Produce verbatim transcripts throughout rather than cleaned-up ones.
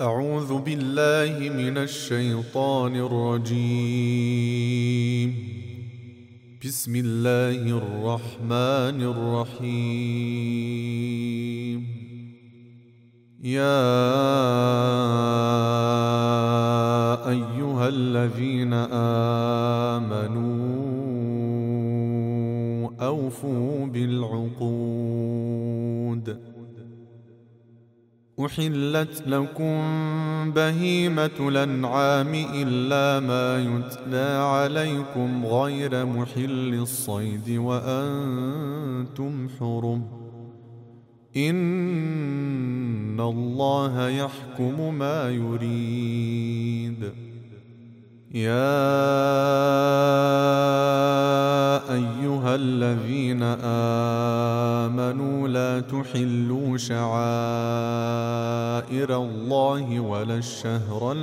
أعوذ بالله من الشيطان الرجيم. بسم الله الرحمن الرحيم. يا أيها الذين آمنوا أوفوا بالعقود. أحلت لكم بهيمة الأنعام إلا ما يتلى عليكم غير محل الصيد وأنتم حرم. إن الله يحكم ما يريد. يا أيها الذين آمنوا لا تحلوا شعائر الله ولا الشهر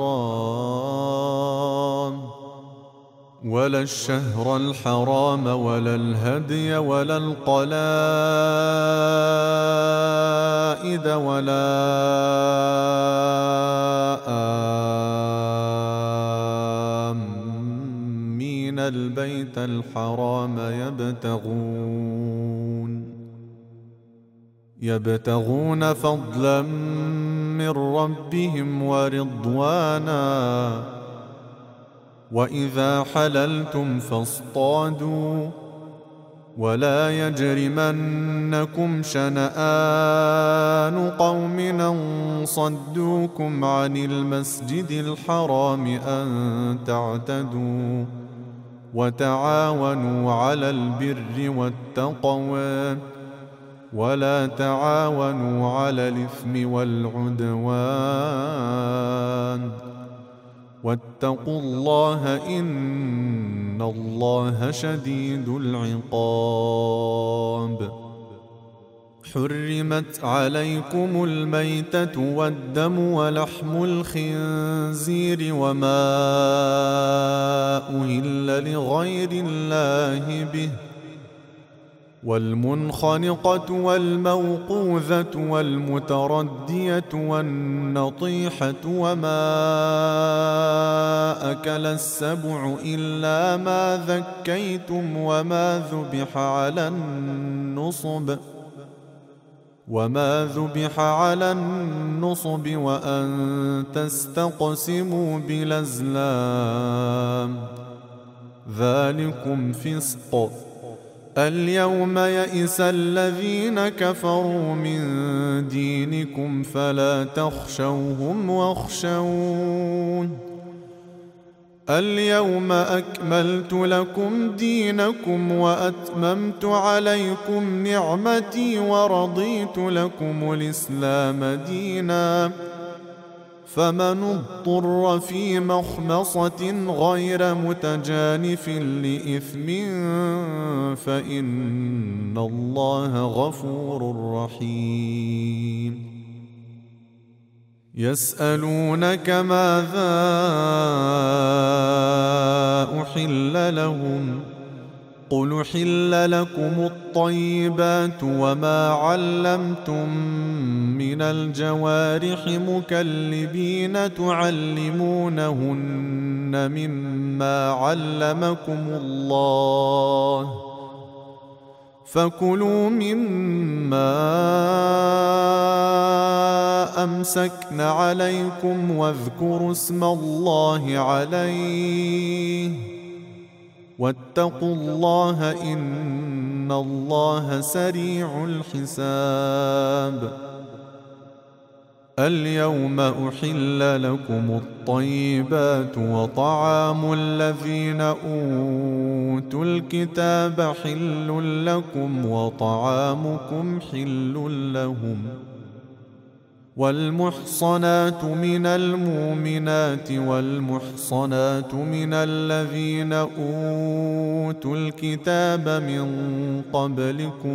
الحرام ولا الشهر الحرام ولا الهدي ولا القلائد ولا آمين البيت الحرام يبتغون يبتغون فضلا من ربهم ورضوانا. وإذا حللتم فاصطادوا ولا يجرمنكم شنآن قوم أن صدوكم عن المسجد الحرام أن تعتدوا وتعاونوا على البر والتقوى ولا تعاونوا على الإثم والعدوان واتقوا الله إن الله شديد العقاب. حرمت عليكم الميتة والدم ولحم الخنزير وما أهل لغير الله به والمنخنقة والموقوذة والمتردية والنطيحة وما أكل السبع إلا ما ذكيتم وما ذبح على النصب وما ذبح على النصب وأن تستقسموا بالأزلام ذلكم فسق. اليوم يئس الذين كفروا من دينكم فلا تخشوهم واخشون. اليوم أكملت لكم دينكم وأتممت عليكم نعمتي ورضيت لكم الإسلام دينا. فمن اضطر في مخمصة غير متجانف لإثم فإن الله غفور رحيم. يسألونك ماذا أحل لهم قل أحل لكم الطيبات وما علمتم من الجوارح مكلبين تعلمونهن مما علمكم الله فكلوا مما أمسكن عليكم واذكروا اسم الله عليه واتقوا الله إن الله سريع الحساب. اليوم أحل لكم الطيبات وطعام الذين أوتوا الكتاب حل لكم وطعامكم حل لهم. والمحصنات من المؤمنات والمحصنات من الذين أوتوا الكتاب من قبلكم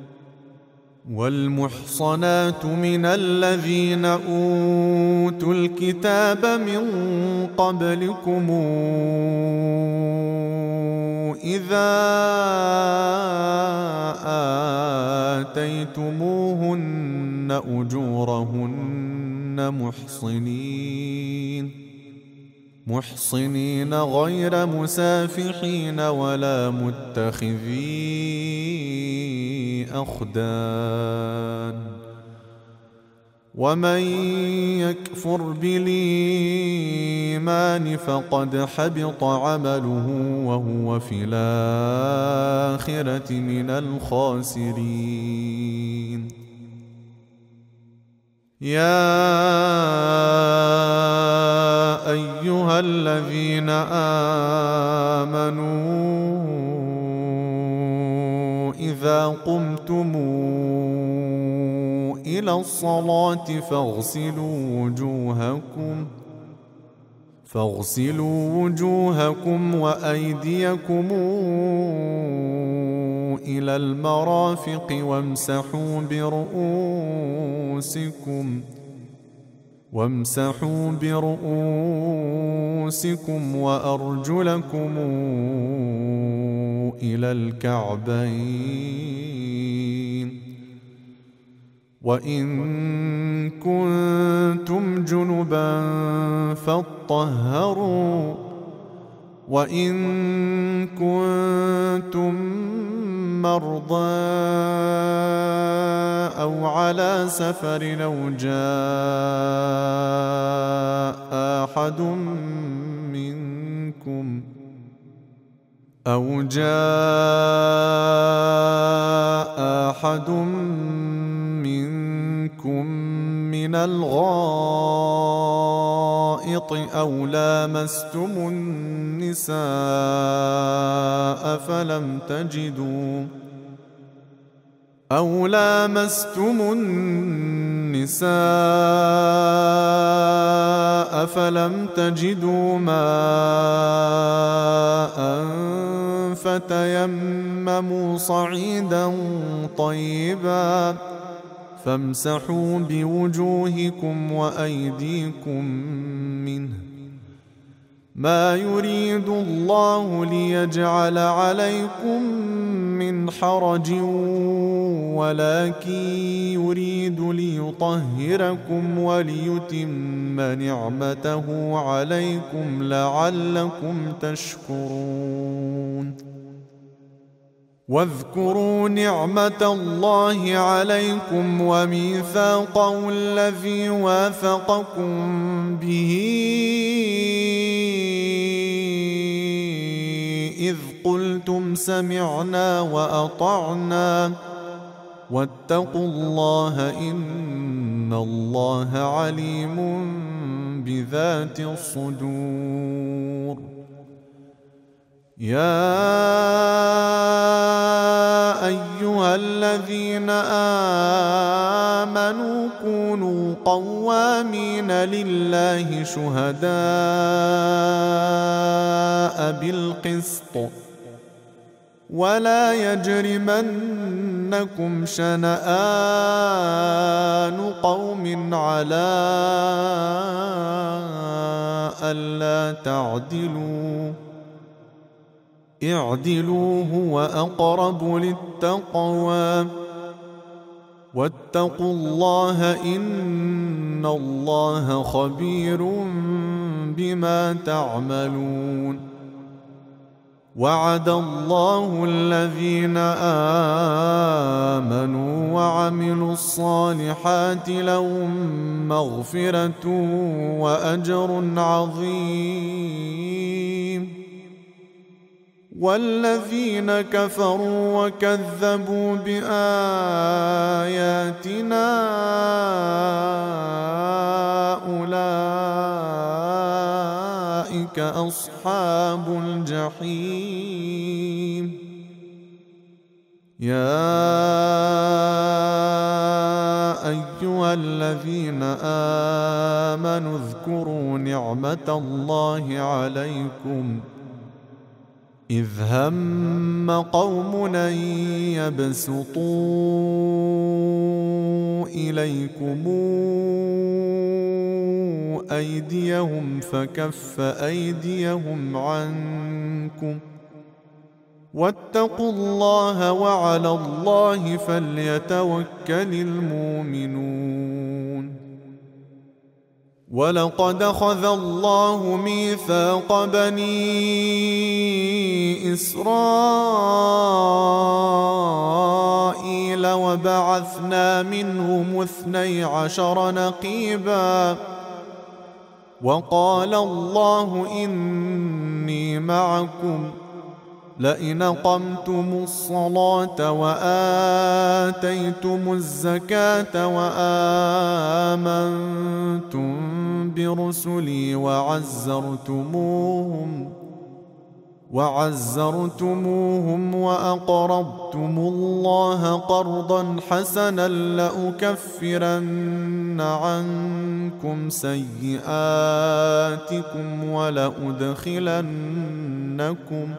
والمحصنات من الذين أوتوا الكتاب من قبلكم إذا آتيتموهن أجورهن تأتوهن محصنين محصنين غير مسافحين ولا متخذي أخدان ومن يكفر بالإيمان فقد حبط عمله وهو في الآخرة من الخاسرين يا أيها الذين آمنوا إذا قمتم إلى الصلاة فاغسلوا وجوهكم فاغسلوا وجوهكم وأيديكم إلى المرافق وامسحوا برؤوسكم وامسحوا برؤوسكم وأرجلكم إلى الكعبين وإن كنتم جنبا فاطهروا وإن كنتم مرضى أو على سفر أو جاء أحد منكم أو جاء أحد منكم من الغائط أو لامستم النساء فلم تجدوا أو لامستم النساء فلم تجدوا ماء فتيمموا صعيدا طيبا فامسحوا بوجوهكم وأيديكم منه ما يريد الله ليجعل عليكم من حرج ولكن يريد ليطهركم وليتم نعمته عليكم لعلكم تشكرون واذكروا نعمة الله عليكم وميثاقه الذي واثقكم به إذ قلتم سمعنا وأطعنا واتقوا الله إن الله عليم بذات الصدور يا أيها الذين آمنوا كونوا قوامين لله شهداء بالقسط ولا يجرمنكم شنآن قوم على ألا تعدلوا اعدلوا هو أقرب للتقوى واتقوا الله إن الله خبير بما تعملون وعد الله الذين آمنوا وعملوا الصالحات لهم مغفرة وأجر عظيم والذين كفروا وكذبوا بآياتنا أولئك أصحاب الجحيم يا أيها الذين آمنوا اذكروا نعمة الله عليكم إذ هم قوم أن يبسطوا إليكم أيديهم فكف أيديهم عنكم واتقوا الله وعلى الله فليتوكل المؤمنون ولقد أخذ الله ميثاق بني إسرائيل وبعثنا منهم اثني عشر نقيبا وقال الله إني معكم لئن أقمتم الصلاة وآتيتم الزكاة وآمنتم برسلي وعزرتموهم وعزرتموهم وأقرضتم الله قرضا حسنا لأكفرن عنكم سيئاتكم ولأدخلنكم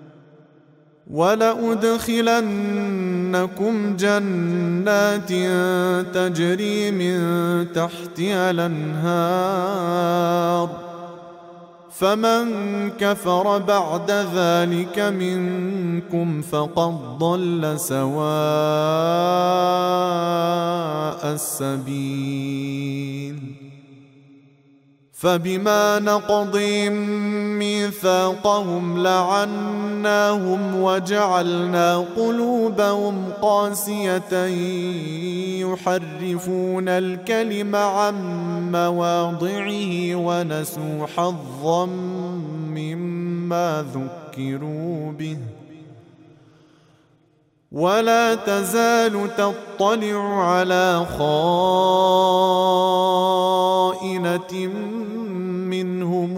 ولأدخلنكم جنات تجري من تحتها الأنهار فمن كفر بعد ذلك منكم فقد ضل سواء السبيل فبما نقضهم ميثاقهم لعناهم وجعلنا قلوبهم قاسية يحرفون الكلم عن مواضعه ونسوا حظا مما ذكروا به ولا تزال تطلع على خائنة منهم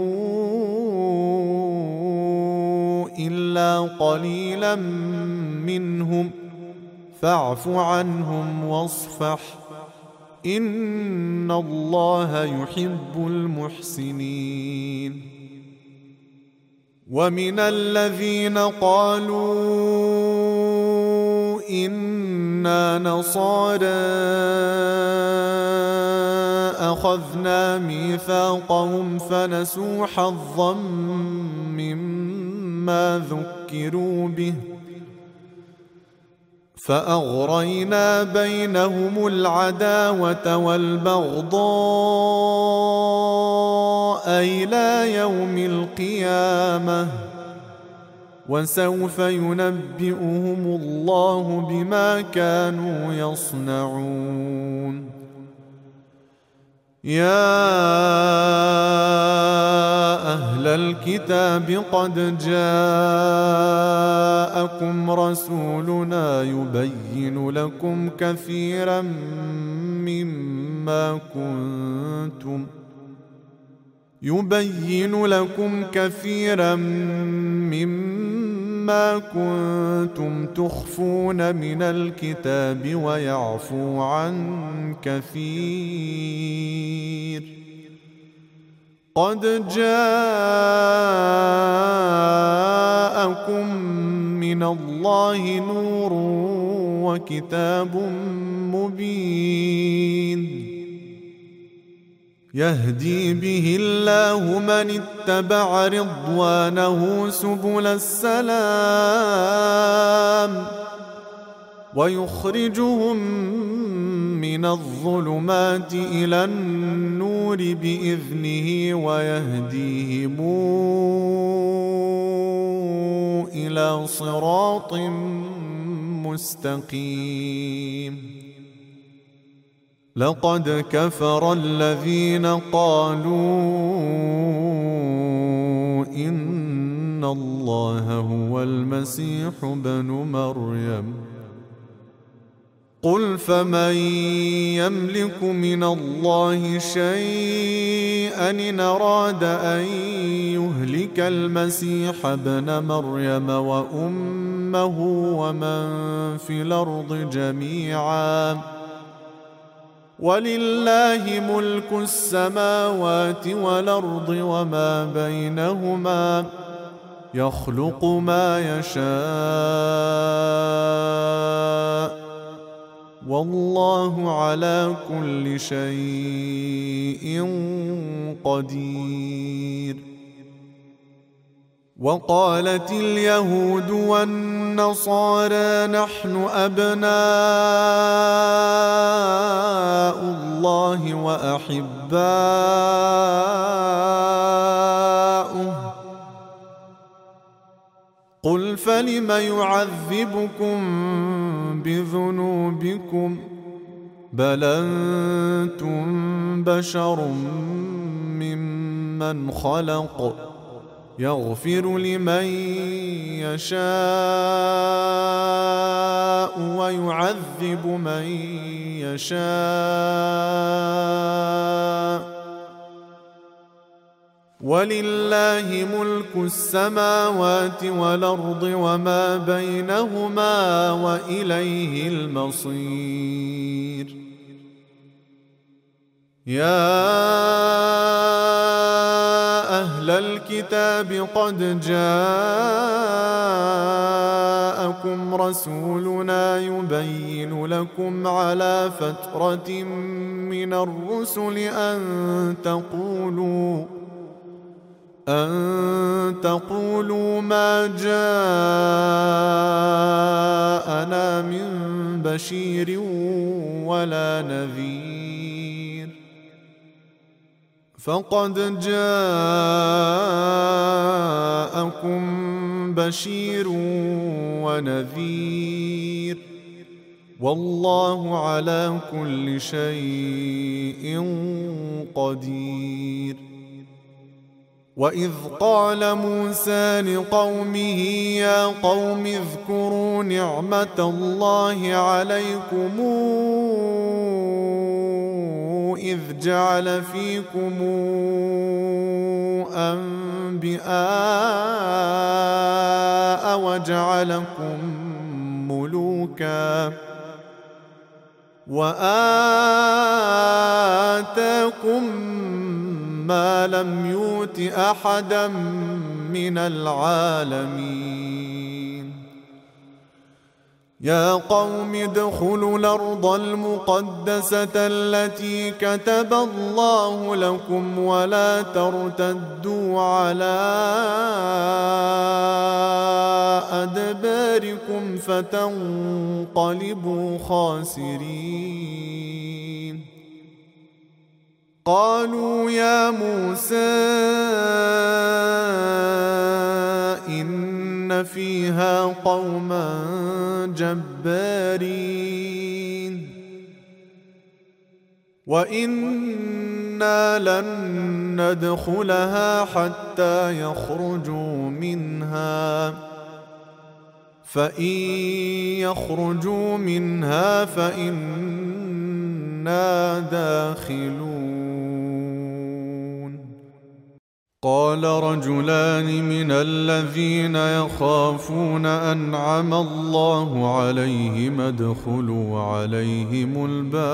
إلا قليلا منهم فاعف عنهم واصفح إن الله يحب المحسنين ومن الذين قالوا إنا نصارى أخذنا ميثاقهم فنسوا حظا مما ذكروا به فأغرينا بينهم العداوة والبغضاء إلى يوم القيامة وسوف ينبئهم الله بما كانوا يصنعون يا أهل الكتاب قد جاءكم رسولنا يبين لكم كثيرا مما كنتم يبين لكم كثيرا مما كنتم تخفون من الكتاب ويعفو عن كثير قد جاءكم من الله نور وكتاب مبين يهدي به الله من اتبع رضوانه سبل السلام ويخرجهم من الظلمات إلى النور بإذنه ويهديهم إلى صراط مستقيم لقد كفر الذين قالوا إن الله هو المسيح ابن مريم قل فمن يملك من الله شيئا إن أراد أن يهلك المسيح ابن مريم وأمه ومن في الأرض جميعا ولله ملك السماوات والأرض وما بينهما يخلق ما يشاء والله على كل شيء قدير وقالت اليهود والنصارى نحن أبناء الله وأحباؤه قل فلم يعذبكم بذنوبكم بل أنتم بشر ممن خلق يغفر لمن يشاء ويعذب من يشاء ولله ملك السماوات والأرض وما بينهما وإليه المصير. يا أهل الكتاب قد جاءكم رسولنا يبين لكم على فترة من الرسل أن تقولوا أن تقولوا ما جاءنا من بشير ولا نذير فقد جاءكم بشير ونذير والله على كل شيء قدير. وإذ قال موسى لقومه يا قوم اذكروا نعمة الله عليكم إذ جعل فيكم أنبياء وجعلكم ملوكا وآتاكم ما لم يؤت أحدا من العالمين. يا قوم ادخلوا الأرض المقدسة التي كتب الله لكم ولا ترتدوا على أدباركم فتنقلبوا خاسرين. قالوا يا موسى إن فيها قوما جبارين وإنا لن ندخلها حتى يخرجوا منها فإن يخرجوا منها فإنا داخلون. قال رجلان من الذين يخافون أنعم الله عليهم ادخلوا عليهم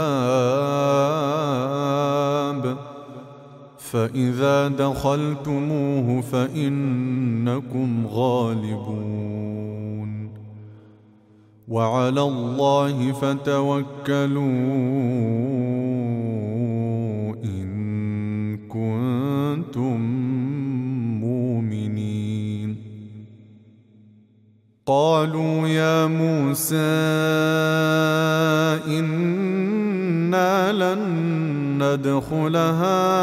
الباب فإذا دخلتموه فإنكم غالبون وعلى الله فتوكلوا إن كنتم مؤمنين. قالوا يا موسى إنا لن ندخلها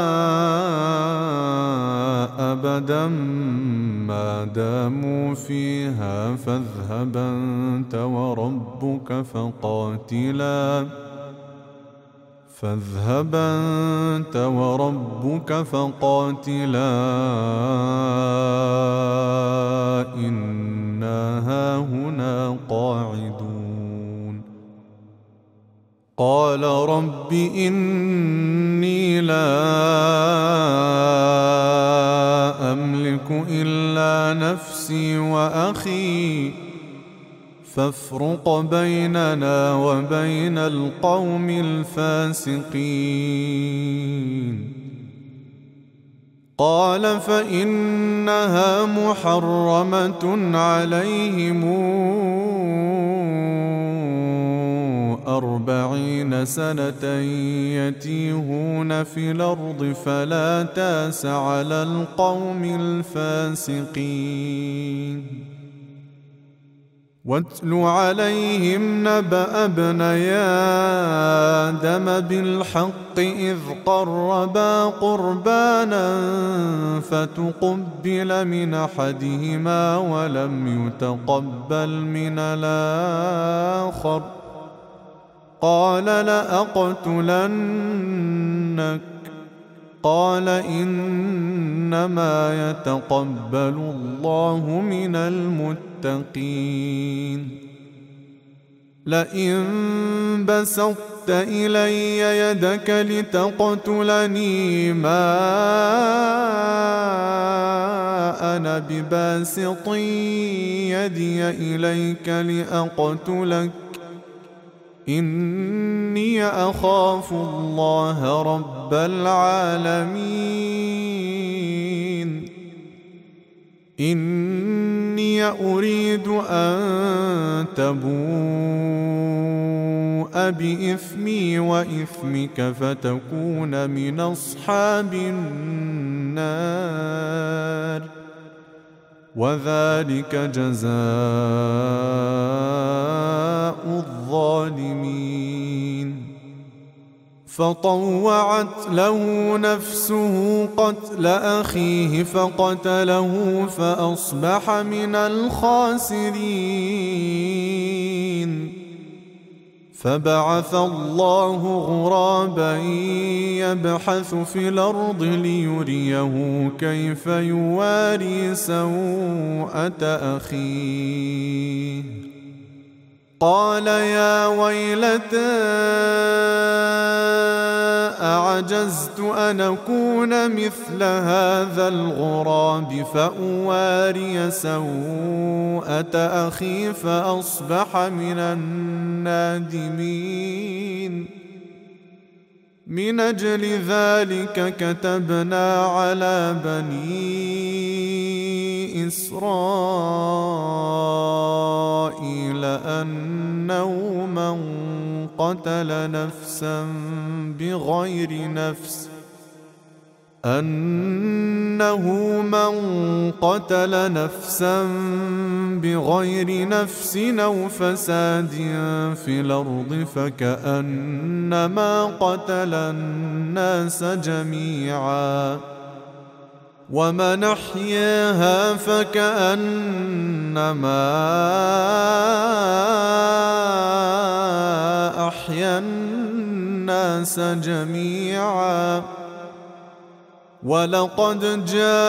أبدا ما داموا فيها فاذهب أنت وربك فقاتلا فاذهب أنت وربك فقاتلا إنا هاهنا قاعدون. قال رب إني لا أملك إلا نفسي وأخي فافرق بيننا وبين القوم الفاسقين. قال فإنها محرمة عليهم أربعين سنة يتيهون في الأرض فلا تأس على القوم الفاسقين واتل عليهم نبأ ابني آدم بالحق إذ قربا قربانا فتقبل من أحدهما ولم يتقبل من الآخر قال لأقتلنك قال إنما يتقبل الله من المتقين لئن بسطت إلي يدك لتقتلني ما أنا بباسط يدي إليك لأقتلك إني أخاف الله رب العالمين إني أريد أن تبوء بإثمي وإثمك فتكون من أصحاب النار وذلك جزاء الظالمين فطوعت له نفسه قتل أخيه فقتله فأصبح من الخاسرين فبعث الله غرابا يبحث في الأرض ليريه كيف يواري سوءة أخيه قال يا ويلتى أعجزت أن أكون مثل هذا الغراب فأواري سوءة أخي فأصبح من النادمين من أجل ذلك كتبنا على بني إسرائيل أنه من قتل نفسا بغير نفس أنه من قتل نفسا بغير نفس أو فساد في الأرض فكأنما قتل الناس جميعا ومن أحياها فكأنما أحيا الناس جميعا ولقد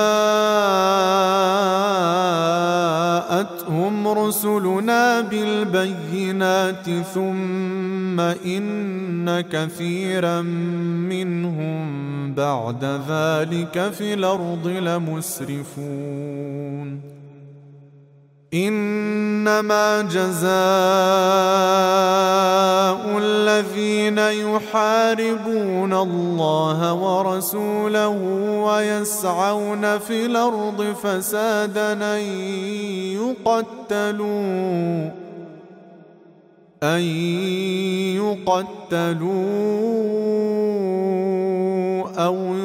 جاءتهم رسلنا بالبينات ثم إن كثيرا منهم بعد ذلك في الأرض لمسرفون إنما جزاء الذين يحاربون الله ورسوله ويسعون في الأرض فسادا أن يقتلوا أن يقتلوا أو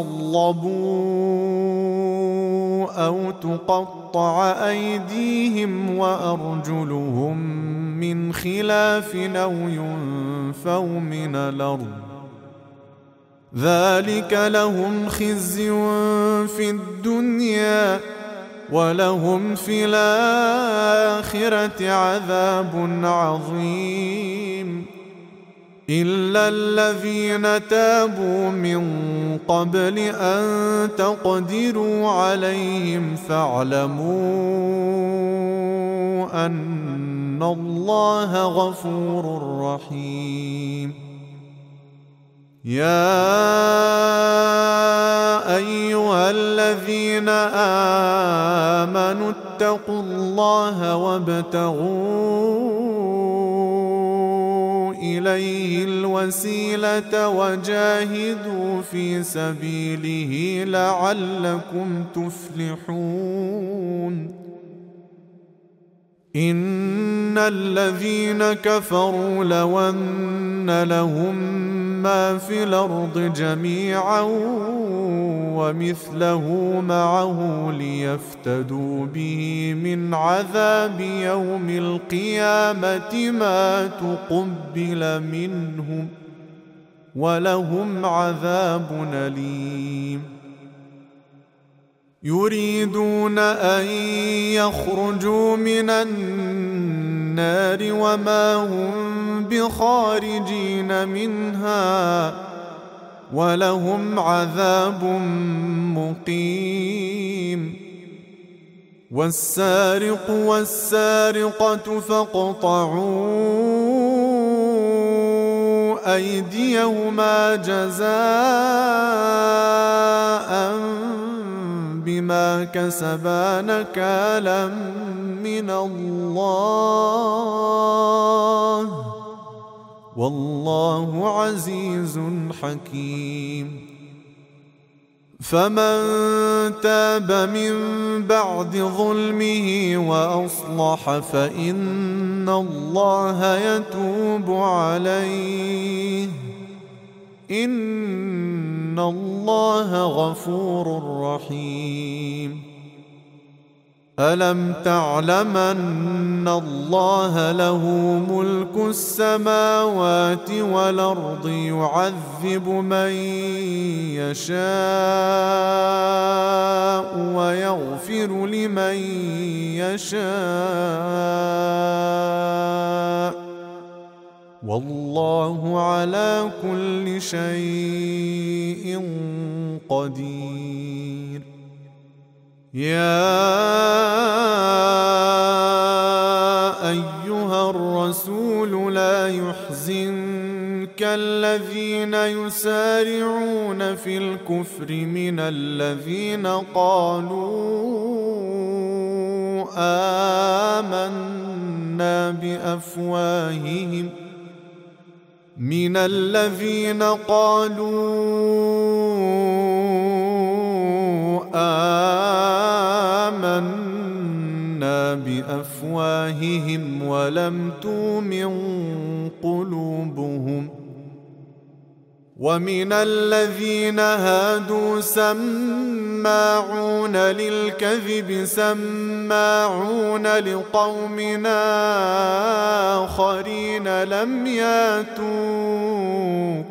يصلبوا أو تقطع أيديهم وأرجلهم من خلاف أو ينفوا من الأرض ذلك لهم خزي في الدنيا ولهم في الآخرة عذاب عظيم إلا الذين تابوا من قبل أن تقدروا عليهم فاعلموا أن الله غفور رحيم يا أيها الذين آمنوا اتقوا الله وابتغوا إليه الوسيلة وجاهدوا في سبيله لعلكم تفلحون إن الذين كفروا لو أن لهم ما في الأرض جميعا ومثله معه ليفتدوا به من عذاب يوم القيامة ما تقبل منهم ولهم عذاب أليم. يريدون أن يخرجوا من النار وما هم بخارجين منها ولهم عذاب مقيم. والسارق والسارقة فاقطعوا أيديهما جزاء بما كسبا نكالا من الله والله عزيز حكيم. فمن تاب من بعد ظلمه وأصلح فإن الله يتوب عليه إن الله غفور رحيم. ألم تعلم أن الله له ملك السماوات والأرض يعذب من يشاء ويغفر لمن يشاء والله على كل شيء قدير. يا أيها الرسول لا يحزنك الذين يسارعون في الكفر من الذين قالوا آمنا بأفواههم من الذين قالوا آمنا بأفواههم ولم تؤمن قلوبهم ومن الذين هادوا سماعون للكذب سماعون لقوم آخرين لم ياتوك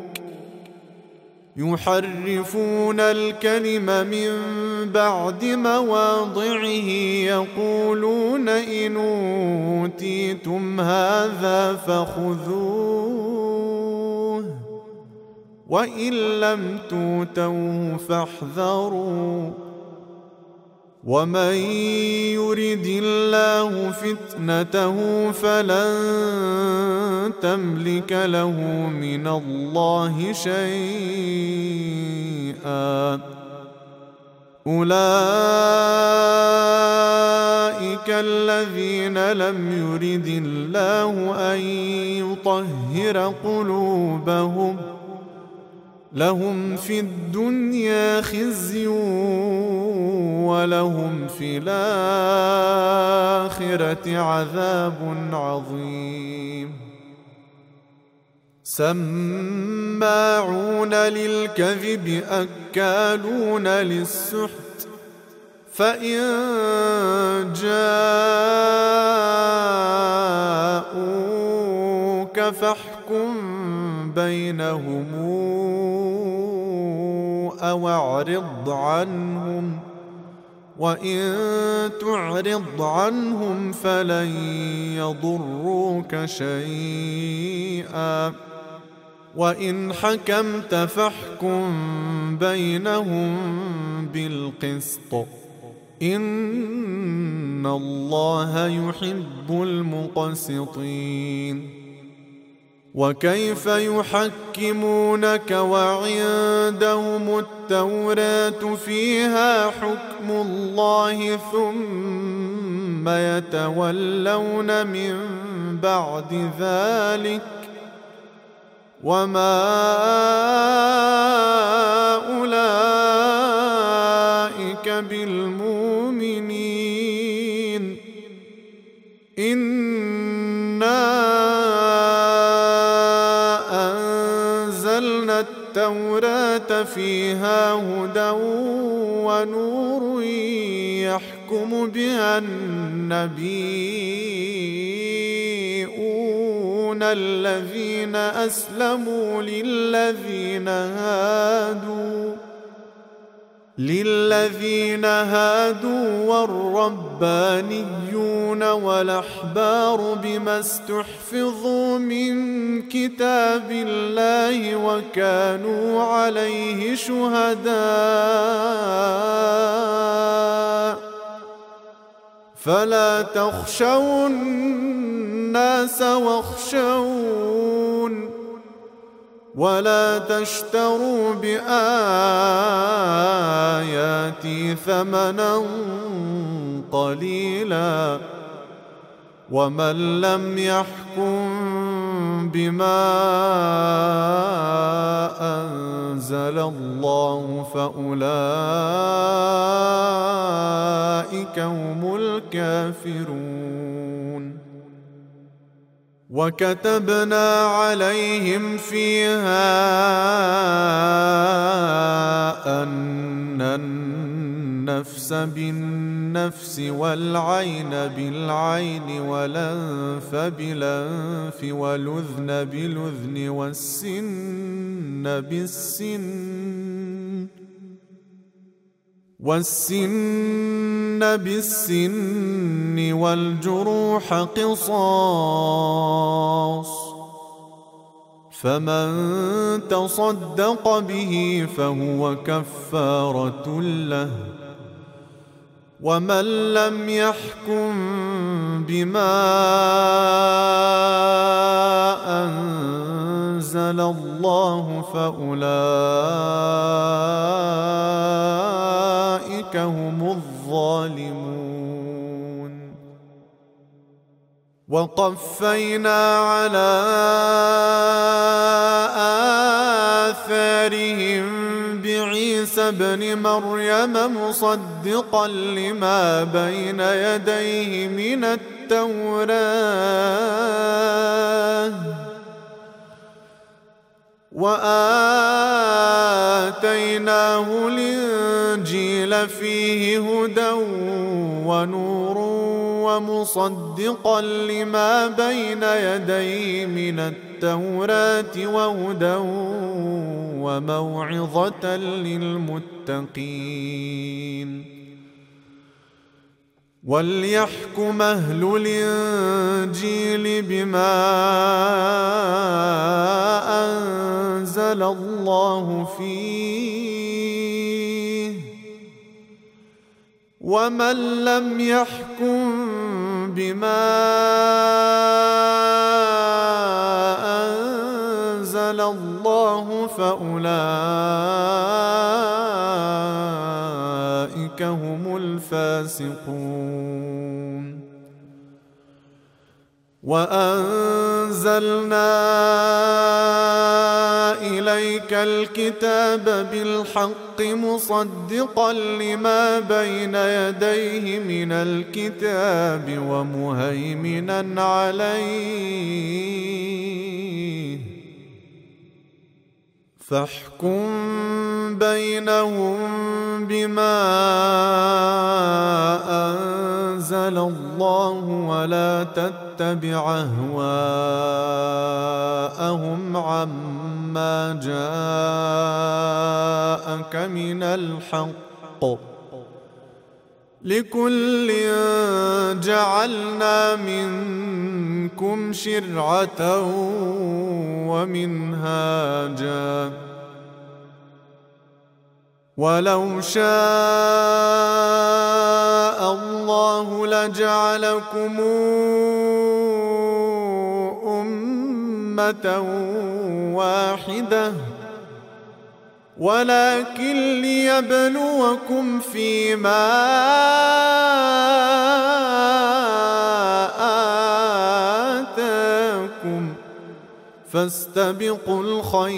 يحرفون الكلم من بعد مواضعه يقولون إن أوتيتم هذا فخذوه وإن لم توتوه فاحذروا ومن يرد الله فتنته فلن تملك له من الله شيئا أولئك الذين لم يرد الله أن يطهر قلوبهم لهم في الدنيا خزي ولهم في الآخرة عذاب عظيم. سماعون للكذب أكالون للسحت فإن جاءوك فاحكم بينهم أو أعرض عنهم وإن تعرض عنهم فلن يضروك شيئا وإن حكمت فاحكم بينهم بالقسط إن الله يحب المقسطين. وكيف يحكمونك وعندهم التوراة فيها حكم الله ثم يتولون من بعد ذلك وما أولئك بالمؤمنين إن ونور يحكم بها النبيون الذين أسلموا للذين هادوا للذين هادوا والربانيون والأحبار بما استحفظوا من كتاب الله وكانوا عليه شهداء فلا تخشوا الناس واخشون ولا تشتروا بآياتي ثمنا قليلا ومن لم يحكم بما أنزل الله فأولئك هم الكافرون. وكتبنا عليهم فيها أن النفس بالنفس والعين بالعين والأنف بالأنف والأذن بالأذن والسن بالسن والسن بالسن والجروح قصاص فمن تصدق به فهو كفارة له ومن لم يحكم بما أنزل الله فأولئك هم الظالمون. وقفينا على آثارهم بعيسى ابن مريم مصدقا لما بين يديه من التوراة وآتيناه الإنجيل فيه هدى ونور ومصدقا لما بين يديه من التوراة وهدى وموعظة للمتقين. وليحكم أهل الإنجيل بما أنزل الله فيه ومن لم يحكم بما أنزل الله فأولئك هم الفاسقون. وأنزلنا إليك الكتاب بالحق مصدقا لما بين يديه من الكتاب ومهيمنا عليه فاحكم بينهم بما أنزل الله ولا تتبع أهواءهم عما جاءك من الحق لكل جعلنا منكم شرعة ومنهاجا ولو شاء الله لجعلكم أمة واحدة ولكن ليبلوكم فيما آتاكم فاستبقوا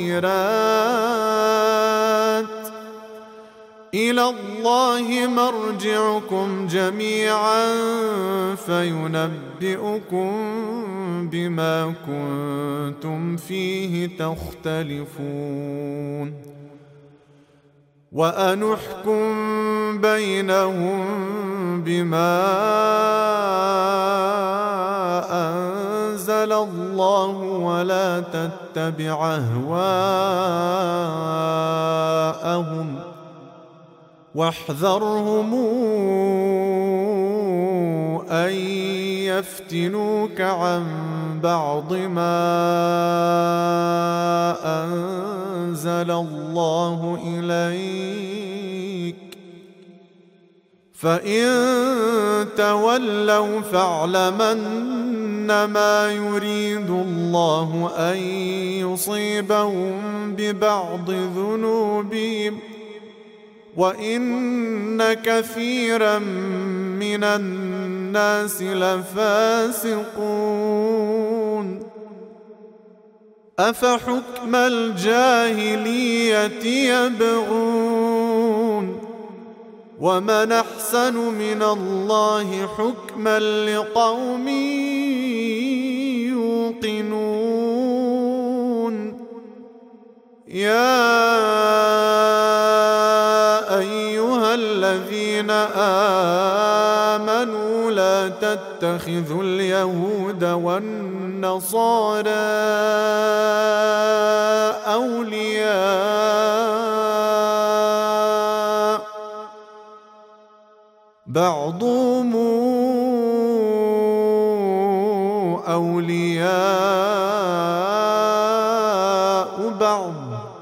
الخيرات إلى الله مرجعكم جميعا فينبئكم بما كنتم فيه تختلفون. وأن احكم بينهم بما أنزل الله ولا تتبع أهواءهم واحذرهم أن يفتنوك عن بعض ما أنزل الله إليك فإن تولوا فاعلم أنما يريد الله أن يصيبهم ببعض ذنوبهم وإن كثيرا من الناس لفاسقون أفحكم الجاهلية يبغون ومن أحسن من الله حكما لقوم يوقنون يا أيها الذين آمنوا لا تتخذوا اليهود والنصارى أولياء بعضهم أولياء بعض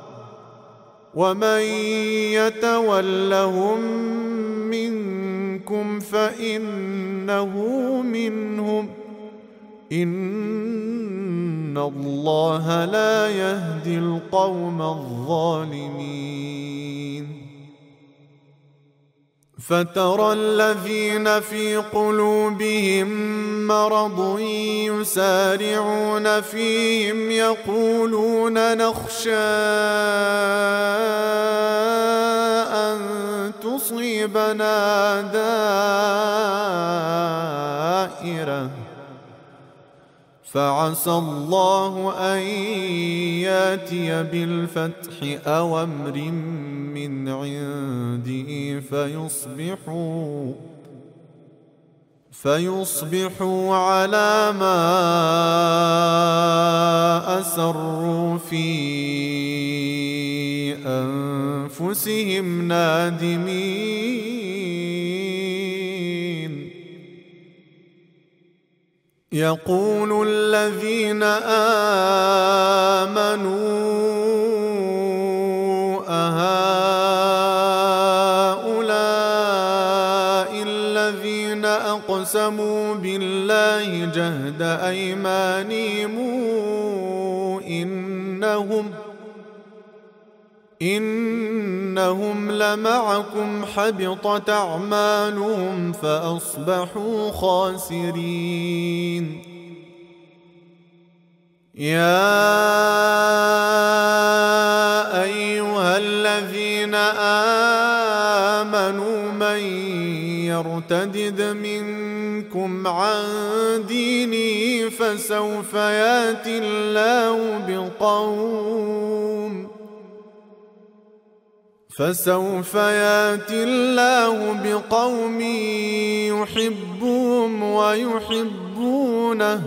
ومن يتولهم منكم فإنه منهم إن الله لا يهدي القوم الظالمين فترى الذين في قلوبهم مرض يسارعون فيهم يقولون نخشى أن تصيبنا دائرة فعسى الله أن ياتي بالفتح أو أمر من عنده فيصبحوا فيصبحوا على ما أسروا في أنفسهم نادمين يقول الذين آمنوا أهؤلاء الذين أقسموا بالله جهد أيمانهم إنهم إنهم لمعكم حبطت أعمالهم فأصبحوا خاسرين يا أيها الذين آمنوا من يرتدد منكم عن دينه فسوف يأتي الله بقوم فسوف يأتي الله بقوم يحبهم ويحبونه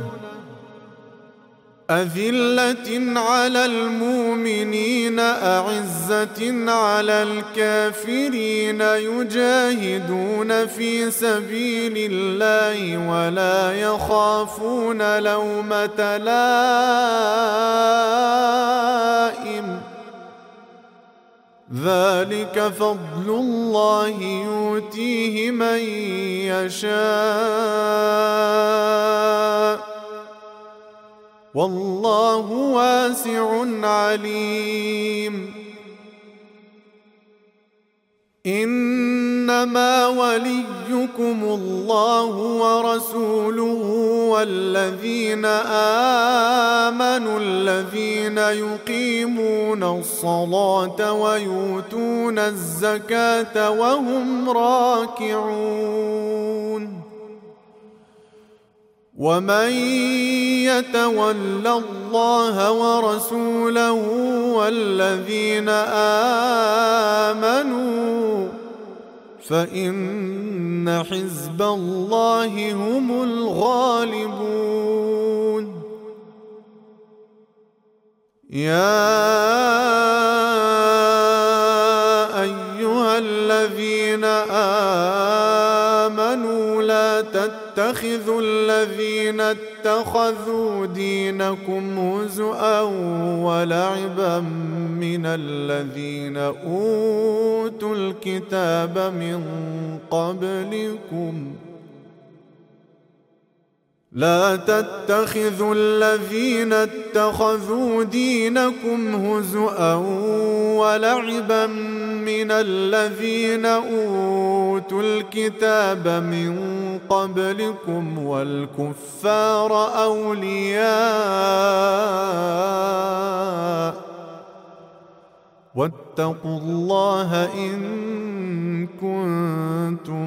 أذلة على المؤمنين أعزة على الكافرين يجاهدون في سبيل الله ولا يخافون لومة لائم ذلك فضل الله يؤتيه من يشاء والله واسع عليم إنما وليكم الله ورسوله والذين آمنوا الذين يقيمون الصلاة ويؤتون الزكاة وهم راكعون ومن يتول الله ورسوله والذين آمنوا فإن حزب الله هم الغالبون. يا أيها الذين آمنوا لا تتخذوا الذين اتخذوا دينكم هزؤا ولعبا من الذين أوتوا الكتاب من قبلكم لا تتخذوا الذين اتخذوا دينكم هزؤا ولعبا من الذين أوتوا الكتاب من قبلكم والكفار أولياء واتقوا الله إن كنتم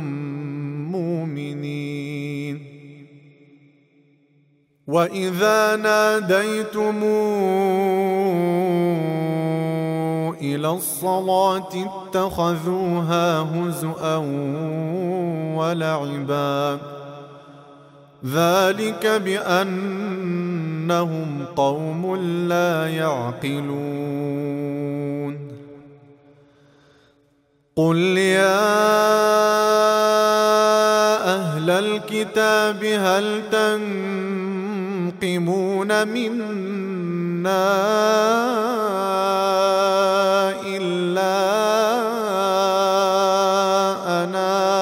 مؤمنين. وإذا ناديتم إلى الصلاة اتخذوها هزؤا ولعبا ذلك بأنهم قوم لا يعقلون. قل يا أهل الكتاب هل تنقمون منا إلا أن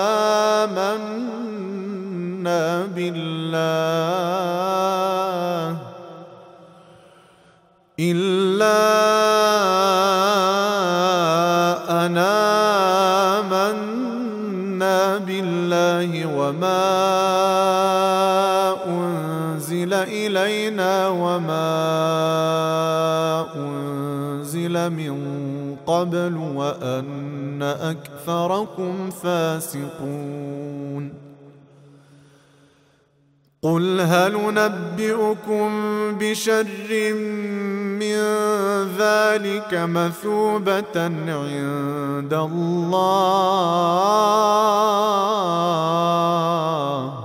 آمنا بالله إلا أن آمنا بالله وما أنزل إلينا وما أنزل من قبل وأن أكثركم فاسقون. قل هل ننبئكم بشر من ذلك مثوبة عند الله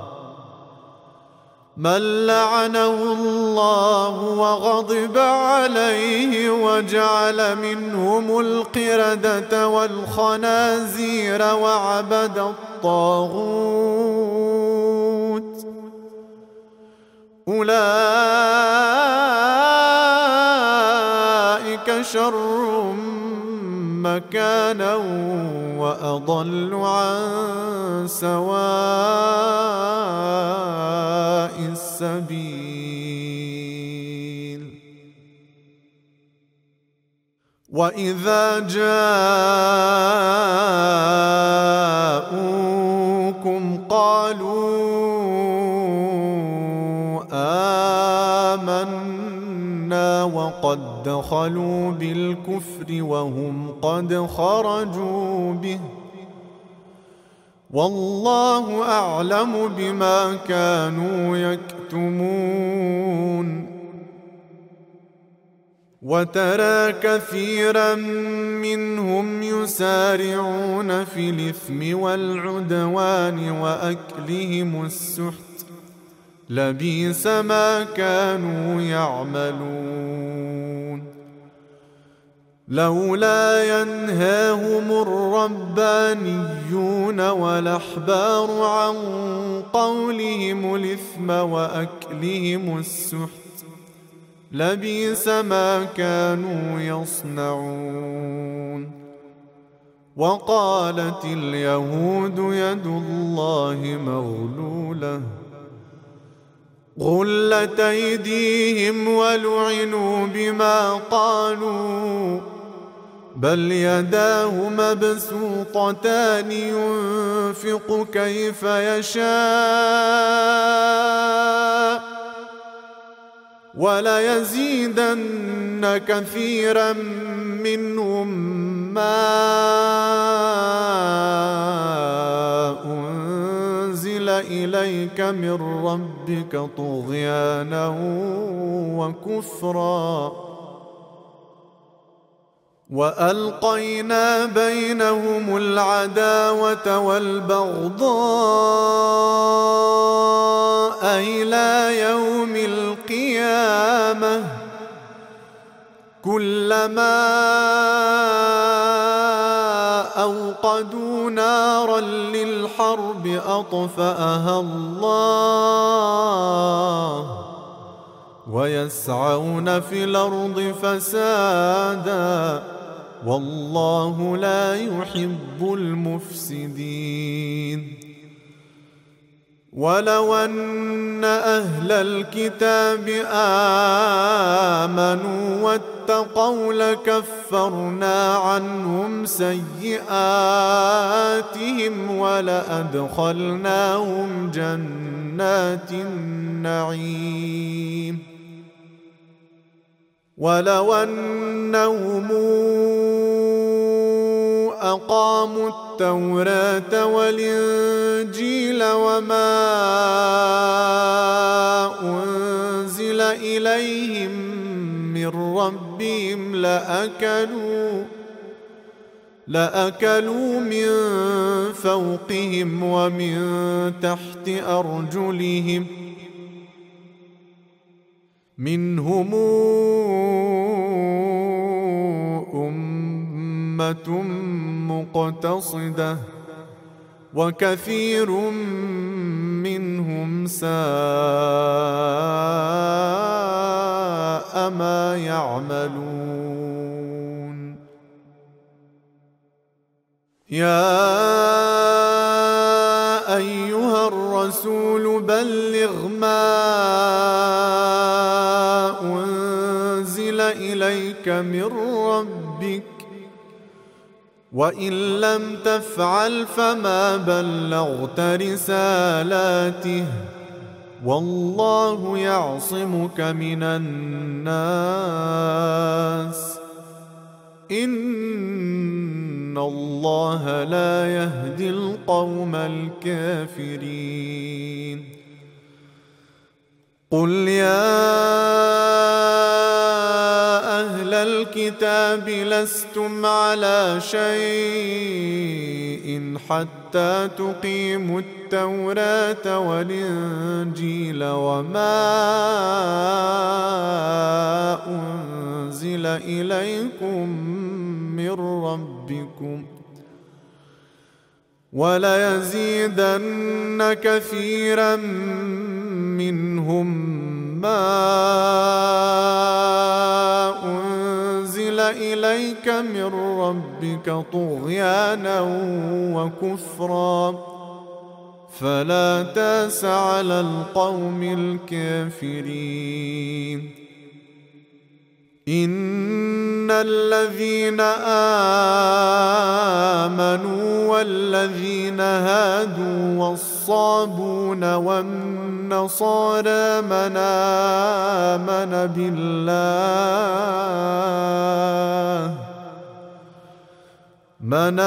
من لعنه الله وغضب عليه وجعل منهم القردة والخنازير وعبد الطاغوت أولئك شر مكانا وأضل عن سواء السبيل. وإذا جاءوكم قالوا آمنا وقد دخلوا بالكفر وهم قد خرجوا به والله أعلم بما كانوا يكتمون. وترى كثيرا منهم يسارعون في الإثم والعدوان وأكلهم السحت لبئس ما كانوا يعملون. لولا ينهاهم الربانيون والأحبار عن قولهم الإثم وأكلهم السحت لبئس ما كانوا يصنعون. وقالت اليهود يد الله مغلولة غلت أيديهم ولعنوا بما قالوا بل يداه مبسوطتان ينفق كيف يشاء وليزيدن كثيرا منهم ما أنزل إليك من ربك طغيانا وكفرا وألقينا بينهم العداوة والبغضاء إلى يوم القيامة كلما أوقدوا نارا للحرب أطفأها الله ويسعون في الأرض فسادا والله لا يحب المفسدين ولو أن أهل الكتاب آمنوا واتقوا لكفرنا عنهم سيئاتهم ولأدخلناهم جنات النعيم ولو أنهم أقاموا التوراة والإنجيل وما أنزل إليهم من ربهم لأكلوا لأكلوا من فوقهم ومن تحت أرجلهم منهم أمة مقتصدة وكثير منهم ساء ما يعملون يا أيها الرسول بلغ ما أنزل إليك من ربك وإن لم تفعل فما بلغت رسالاته والله يعصمك من الناس إن الله لا يهدي القوم الكافرين قل يا أهل الكتاب لستم على شيء حتى تقيموا التوراة والإنجيل وما أنزل إليكم من ربكم وليزيدن كثيرا منهم ما أنزل إليك من ربك طغيانا وكفرا فلا تأس على القوم الكافرين إن الذين آمنوا والذين هادوا والصابون والنصارى من آمن بالله من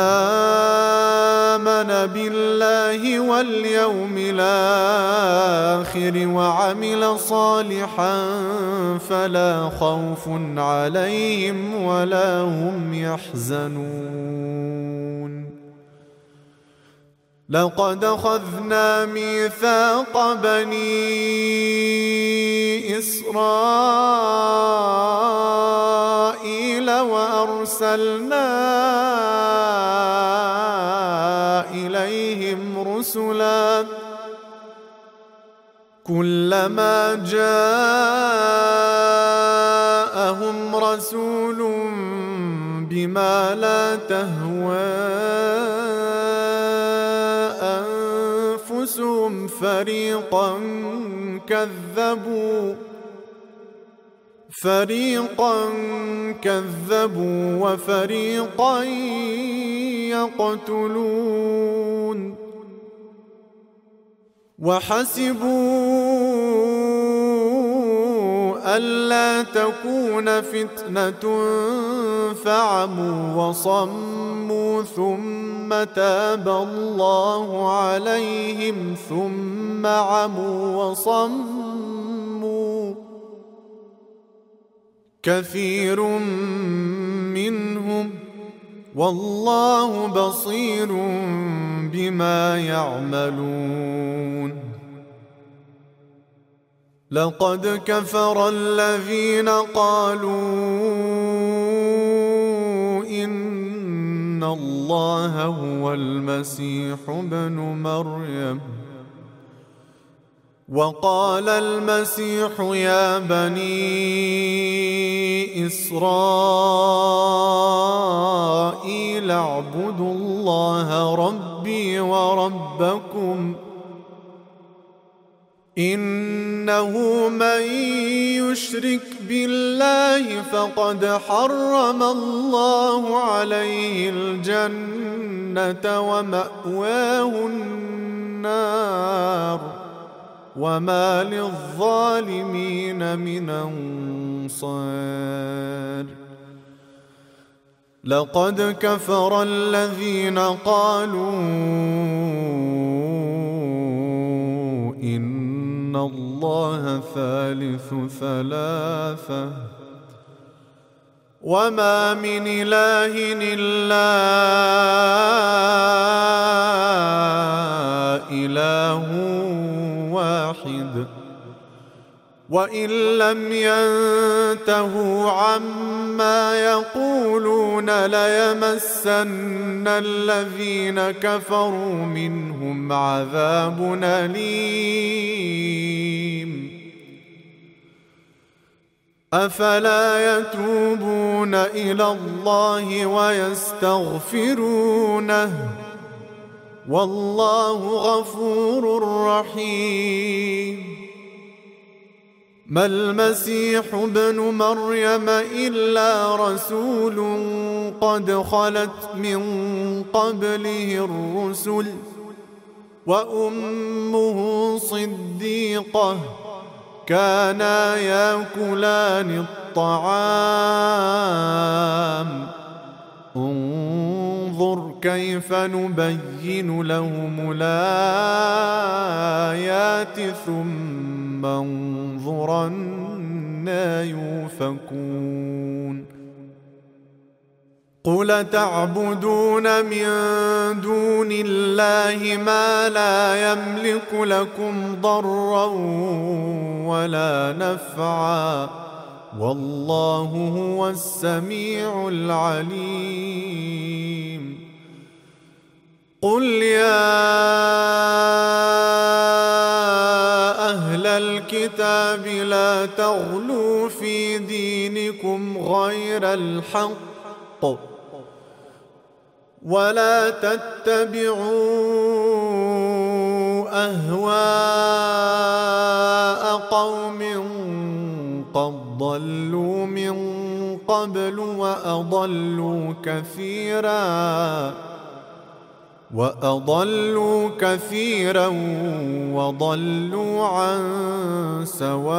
آمن بالله واليوم الآخر وعمل صالحا فلا خوف عليهم ولا هم يحزنون لقد أخذنا ميثاق بني إسرائيل وأرسلنا إليهم رسلا كلما جاءهم رسول بما لا تهوى أنفسهم فريقا كذبوا فريقا كذبوا وفريقا يقتلون وحسبوا ألا تكون فتنة فعموا وصموا ثم تاب الله عليهم ثم عموا وصموا كثير منهم والله بصير بما يعملون. لقد كفر الذين قالوا إن الله هو المسيح ابن مريم وقال المسيح يا بني إسرائيل اعبدوا الله ربي وربكم إنه من يشرك بالله فقد حرم الله عليه الجنة ومأواه النار وما للظالمين من أنصار. لقد كفر الذين قالوا إن الله ثالث ثلاثة وما من إله إلا إله واحد وإن لم ينتهوا عما يقولون ليمسن الذين كفروا منهم عذاب أليم. أفلا يتوبون إلى الله ويستغفرونه والله غفور رحيم. ما المسيح ابن مريم إلا رسول قد خلت من قبله الرسل وأمه صديقة كانا يأكلان الطعام انظر كيف نبين لهم الآيات ثم انظر أنى يؤفكون. قل تعبدون من دون الله ما لا يملك لكم ضرا ولا نفعا والله هو السميع العليم. قل يا أهل الكتاب لا تغلوا في دينكم غير الحق ولا تتبعوا أهواء قوم قد ضلوا من قبل وأضلوا كثيرا وأضلوا كثيرا وضلوا عن سواء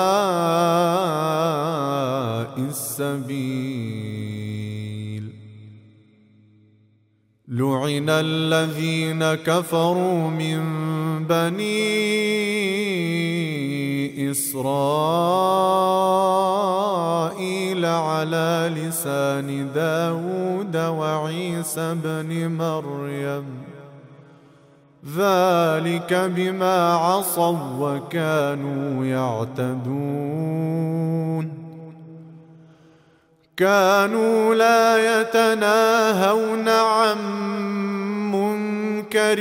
السبيل. لعن الذين كفروا من بني إسرائيل على لسان داود وعيسى بن مريم ذلك بما عصوا وكانوا يعتدون. كانوا لا يتناهون عن منكر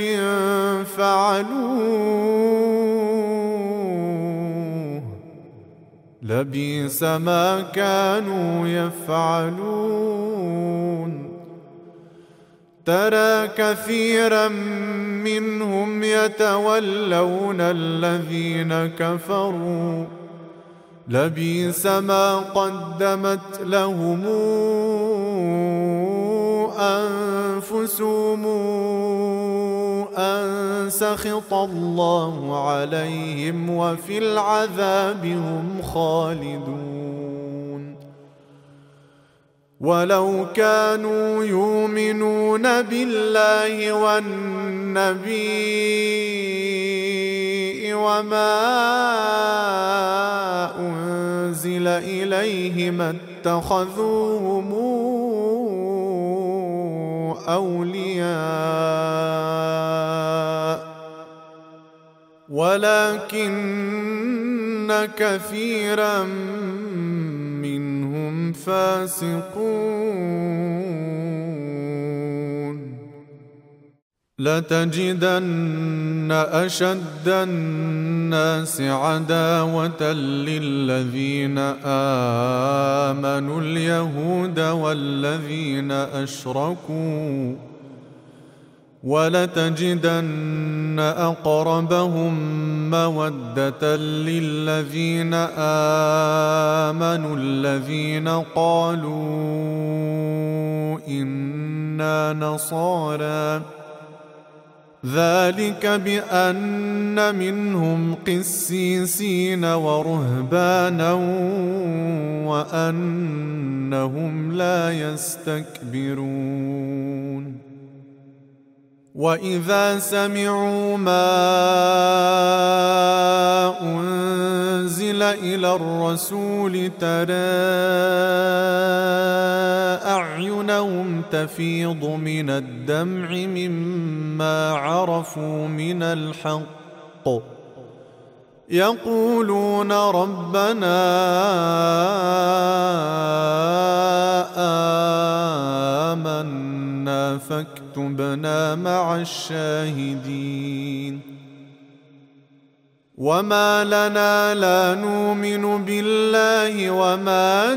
فعلوه لبئس ما كانوا يفعلون. ترى كثيرا منهم يتولون الذين كفروا لبئس ما قدمت لهم أنفسهم أن سخط الله عليهم وفي العذاب هم خالدون. ولو كانوا يؤمنون بالله والنبي وما أنزل إليه ما اتخذوهم أولياء ولكن كثيرا منهم فاسقون. لتجدن أشد الناس عداوة للذين آمنوا اليهود والذين أشركوا ولتجدن أقربهم مودة للذين آمنوا الذين قالوا إنا نصارى ذلك بأن منهم قسيسين ورهبانا وأنهم لا يستكبرون. وإذا سمعوا ما أنزل إلى الرسول ترى أعينهم تفيض من الدمع مما عرفوا من الحق يقولون ربنا آمنا فاكتبنا مع الشاهدين. وما لنا لا نؤمن بالله وما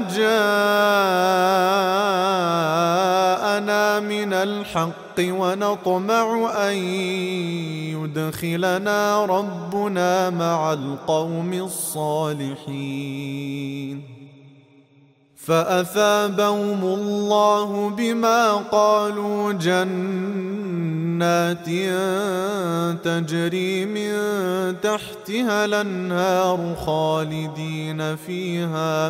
جاءنا من الحق ونطمع أن يدخلنا ربنا مع القوم الصالحين. فأثابهم الله بما قالوا جنات تجري من تحتها الأنهار خالدين فيها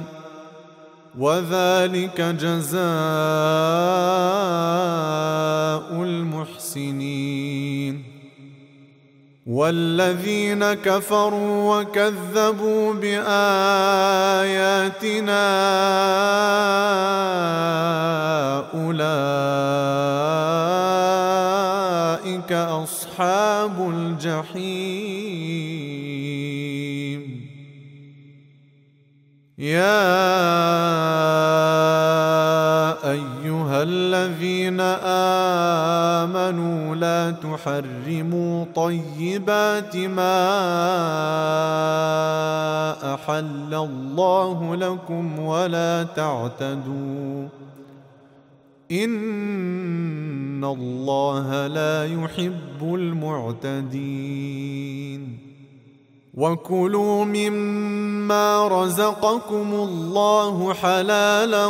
وذلك جزاء المحسنين. والذين كفروا وكذبوا بآياتنا أولئك أصحاب الجحيم. يا أيها الذين آمنوا لا تحرموا طيبات ما أحل الله لكم ولا تعتدوا إن الله لا يحب المعتدين. وكلوا مما رزقكم الله حلالا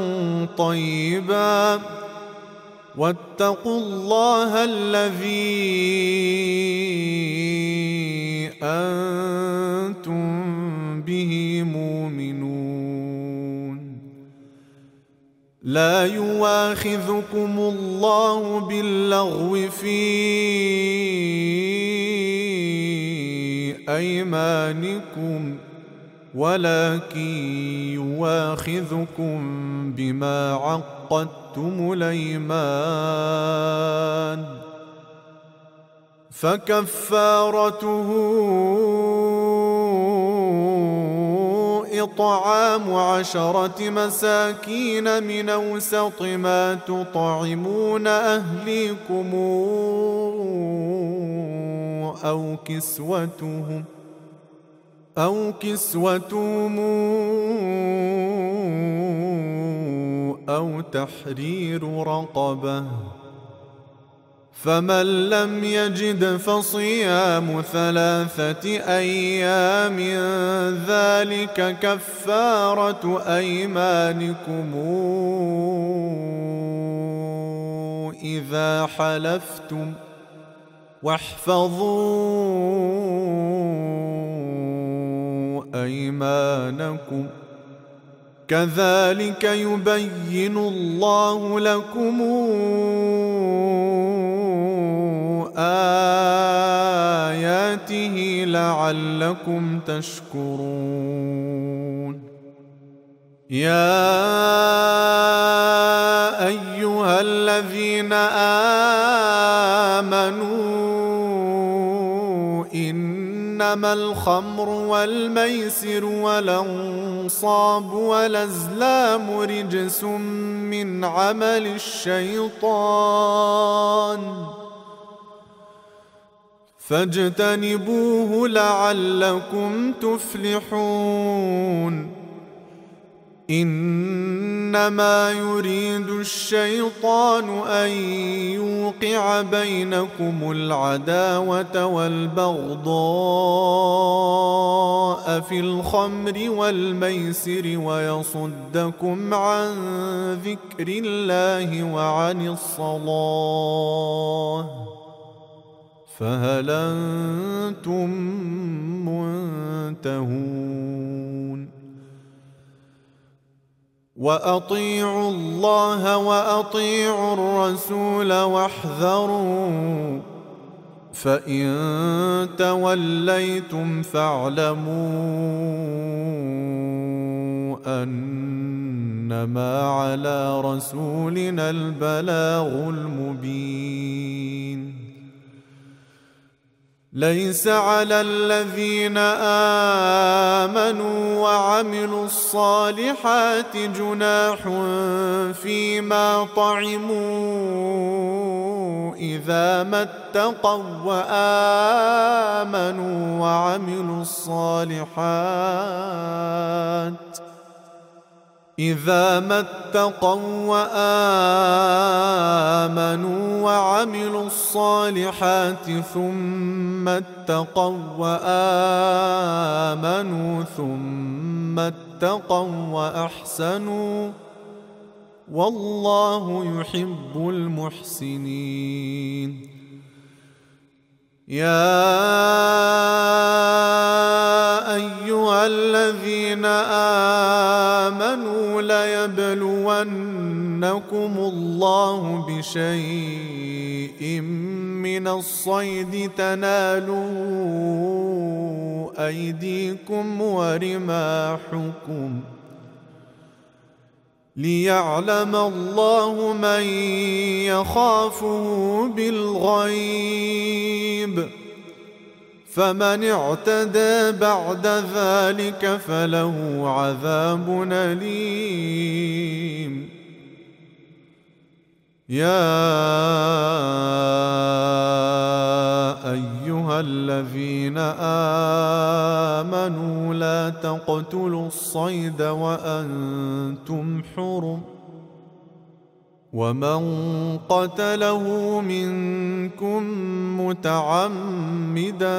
طيبا واتقوا الله الذي أنتم به مؤمنون. لا يؤاخذكم الله باللغو في أيمانكم ولكن يؤاخذكم بما عقدتم الأيمان فكفارته إطعام عشرة مساكين من أوسط ما تطعمون أهليكم أو كسوتهم أو كسوتهم أو تحرير رقبة. فمن لم يجد فصيام ثلاثة أيام ذلك كفارة أيمانكم إذا حلفتم واحفظوا أيمانكم كذلك يبين الله لكم آياته لعلكم تشكرون. يا أيها الذين آمنوا إنما الخمر والميسر والأنصاب والأزلام رجس من عمل الشيطان فاجتنبوه لعلكم تفلحون. إنما يريد الشيطان أن يوقع بينكم العداوة والبغضاء في الخمر والميسر ويصدكم عن ذكر الله وعن الصلاة فهل أنتم منتهون؟ وأطيعوا الله وأطيعوا الرسول واحذروا فإن توليتم فاعلموا أنما على رسولنا البلاغ المبين. ليس على الذين آمنوا وعملوا الصالحات جناح فيما طعموا إذا ما اتقوا وآمنوا وعملوا الصالحات إذا ما اتقوا وآمنوا وعملوا الصالحات ثم اتقوا وآمنوا ثم اتقوا وأحسنوا والله يحب المحسنين. يا أيها الذين آمنوا ليبلونكم الله بشيء من الصيد تنالوا أيديكم ورماحكم ليعلم الله من يخافه بالغيب فمن اعتدى بعد ذلك فله عذاب أليم. يا أيها الذين آمنوا لا تقتلوا الصيد وأنتم حرم ومن قتله منكم متعمدا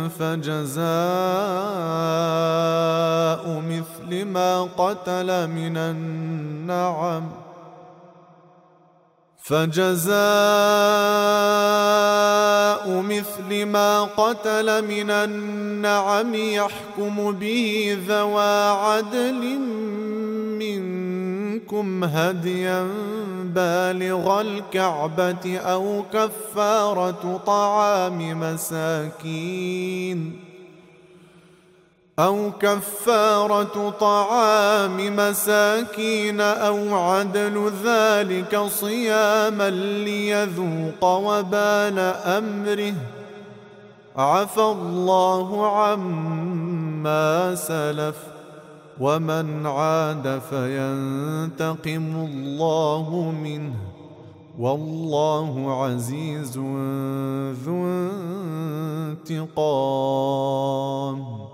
فجزاء مثل ما قتل من النعم فجزاء مثل ما قتل من النعم يحكم به ذوى عدل منكم هديا بالغ الكعبة أو كفارة طعام مساكين أو كفارة طعام مساكين أو عدل ذلك صياما ليذوق وبال أمره عفى الله عما سلف ومن عاد فينتقم الله منه والله عزيز ذو انتقام.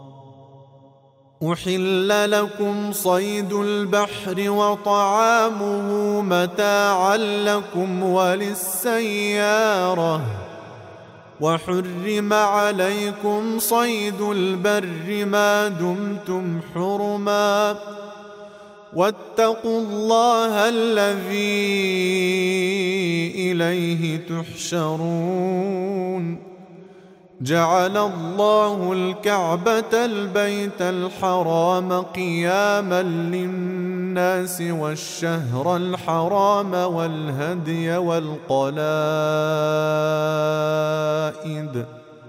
أحل لكم صيد البحر وطعامه متاعا لكم وللسيارة وحرم عليكم صيد البر ما دمتم حرما واتقوا الله الذي إليه تحشرون. جعل الله الكعبة البيت الحرام قياما للناس والشهر الحرام والهدي والقلائد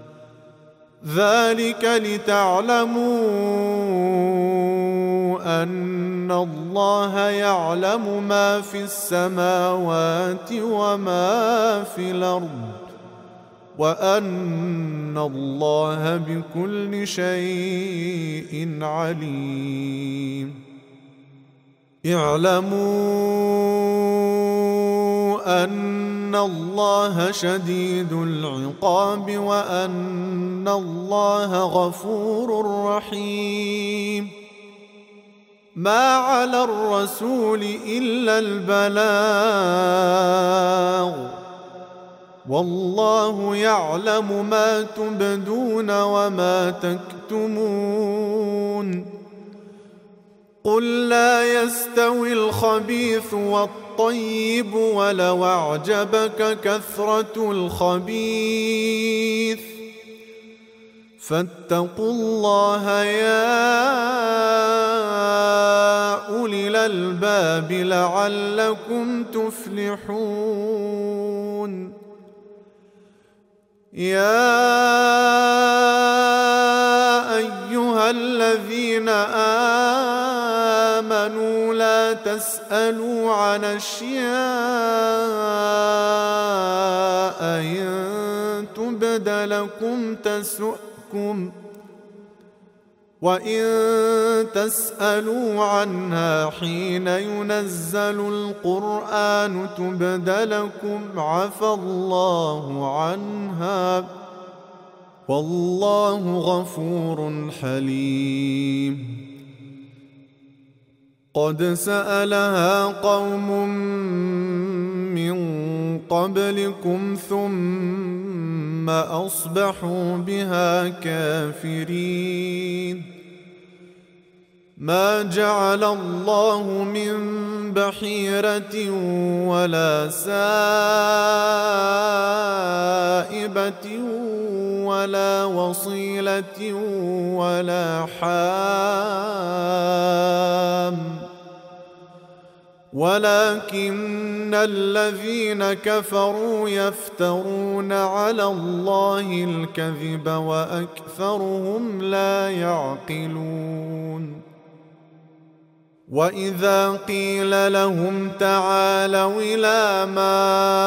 ذلك لتعلموا أن الله يعلم ما في السماوات وما في الأرض وأن الله بكل شيء عليم. اعلموا أن الله شديد العقاب وأن الله غفور رحيم. ما على الرسول إلا البلاغ والله يعلم ما تبدون وما تكتمون. قل لا يستوي الخبيث والطيب ولو أعجبك كثرة الخبيث فاتقوا الله يا أولي الألباب لعلكم تفلحون. يا أيها الذين آمنوا لا تسألوا عن أشياء إن تبد لكم تسؤكم وإن تسألوا عنها حين ينزل القرآن تبد لكم عفى الله عنها والله غفور حليم. قد سألها قوم من قبلكم ثم أصبحوا بها كافرين. ما جعل الله من بحيرة ولا سائبة ولا وصيلة ولا حام ولكن الذين كفروا يفترون على الله الكذب وأكثرهم لا يعقلون. وإذا قيل لهم تعالوا إلى ما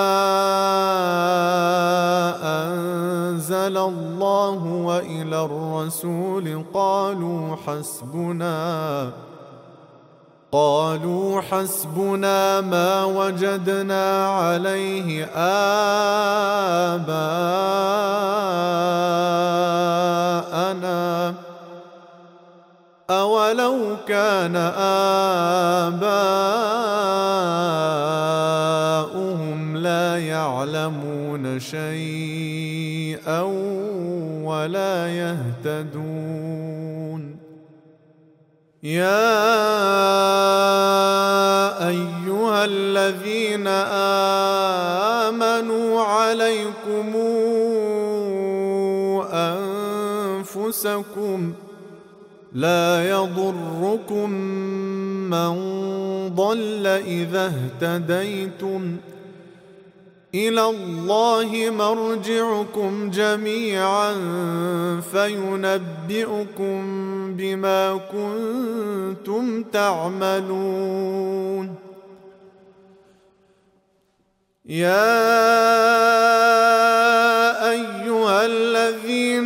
أنزل الله وإلى الرسول قالوا حسبنا قالوا حسبنا ما وجدنا عليه آباءنا أولو كان آباؤهم لا يعلمون شيئا ولا يهتدون. يا أيها الذين آمنوا عليكم أنفسكم لا يضركم من ضل إذا اهتديتم إلى الله مرجعكم جميعا فينبئكم بما كنتم تعملون. يا أيها الذين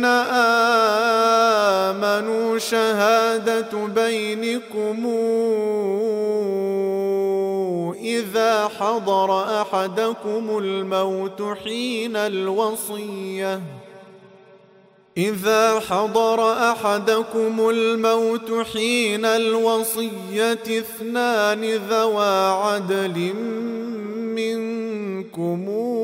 آمنوا شهادة بينكم إذا حضر أحدكم الموت حين الوصية إذا حضر أحدكم الموت حين الوصية اثنان ذوى عدل منكم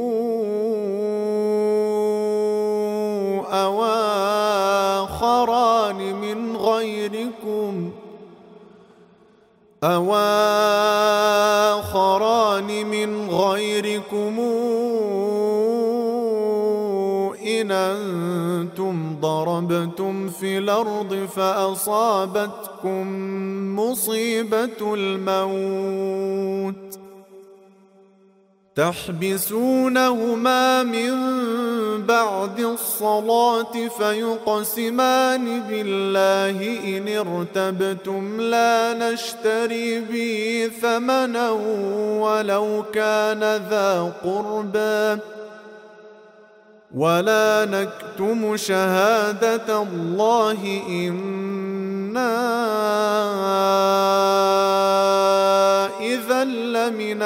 أو آخران من غيركم أو آخران من غيركم إن أنتم ضربتم في الأرض فأصابتكم مصيبة الموت تحبسونهما من بعد الصلاة فيقسمان بالله إن ارتبتم لا نشتري به ثمنا ولو كان ذا قربى ولا نكتم شهادة الله إنا إذا لمن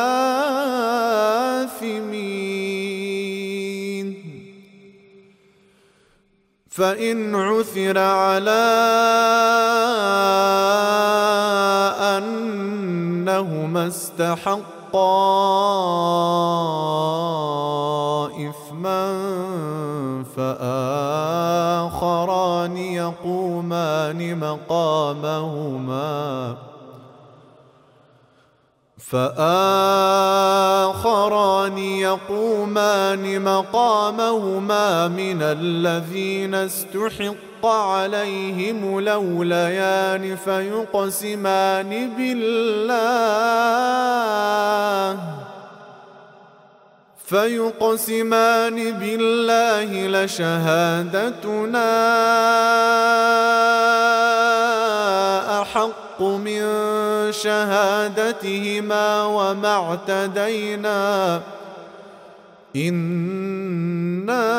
الآثمين فإن عثر على أنهما استحقا إثما فآخران يقومان مقامهما فآخران يقومان مقامهما من الذين استحق عليهم الأوليان فيقسمان بالله فيقسمان بالله لشهادتنا أحق من شهادتهما وما اعتدينا إنا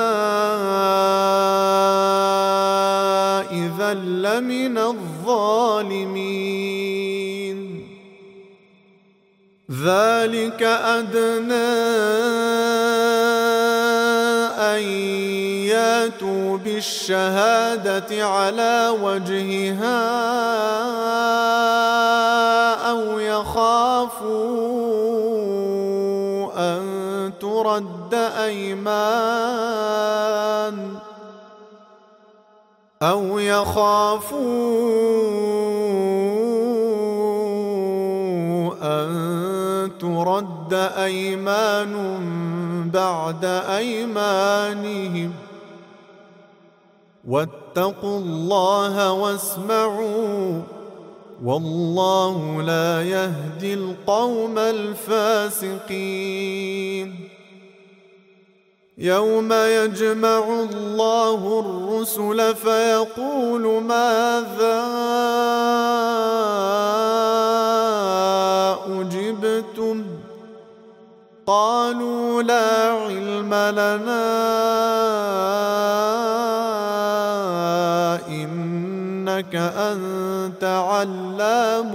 إذا لمن الظالمين ذلك أدنى أن ياتوا بالشهادة على وجهها أو يخافوا أن ترد أيمان أو يخافوا أن ترد أيمان بعد أيمانهم واتقوا الله واسمعوا والله لا يهدي القوم الفاسقين يوم يجمع الله الرسل فيقول ماذا أجبتم قالوا لا علم لنا إنك أنت علام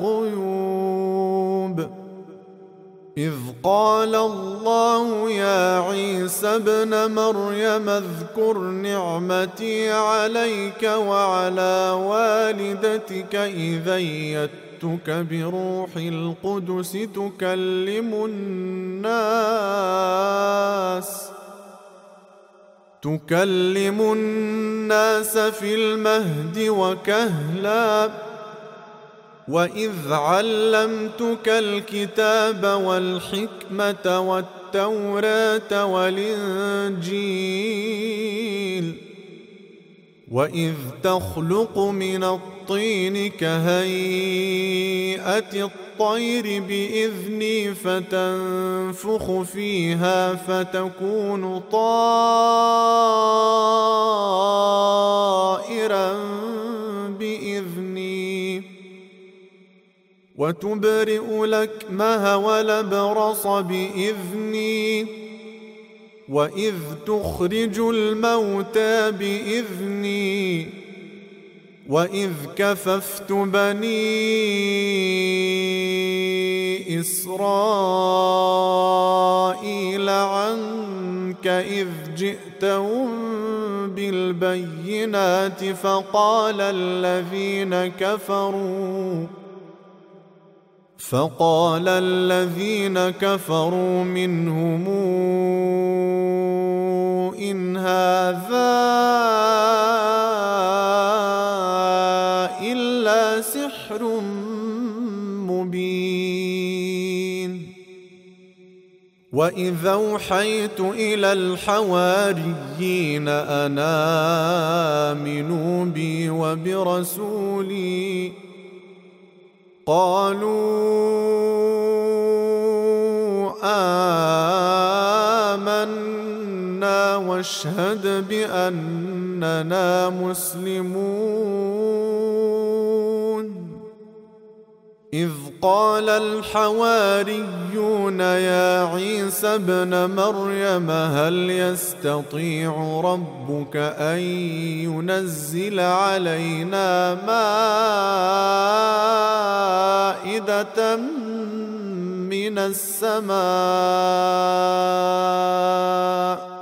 الغيوب إذ قال الله يا عيسى ابن مريم اذكر نعمتي عليك وعلى والدتك إذ أيدتك بروح القدس تكلم الناس تكلم الناس في المهد وكهلا وإذ علمتك الكتاب والحكمة والتوراة والإنجيل وإذ تخلق من الطين كهيئة الطير بإذني فتنفخ فيها فتكون طائرا بإذني وتبرئ الأكمه والأبرص بإذني وإذ تخرج الموتى بإذني وإذ كففت بني إسرائيل عنك إذ جئتهم بالبينات فقال الذين كفروا فقال الذين كفروا منهم إن هذا إلا سحر مبين وإذ أوحيت إلى الحواريين أن آمنوا بي وبرسولي قالوا آمنا واشهد بأننا مسلمون إذ قال الحواريون يا عيسى ابن مريم هل يستطيع ربك أن ينزل علينا مائدة من السماء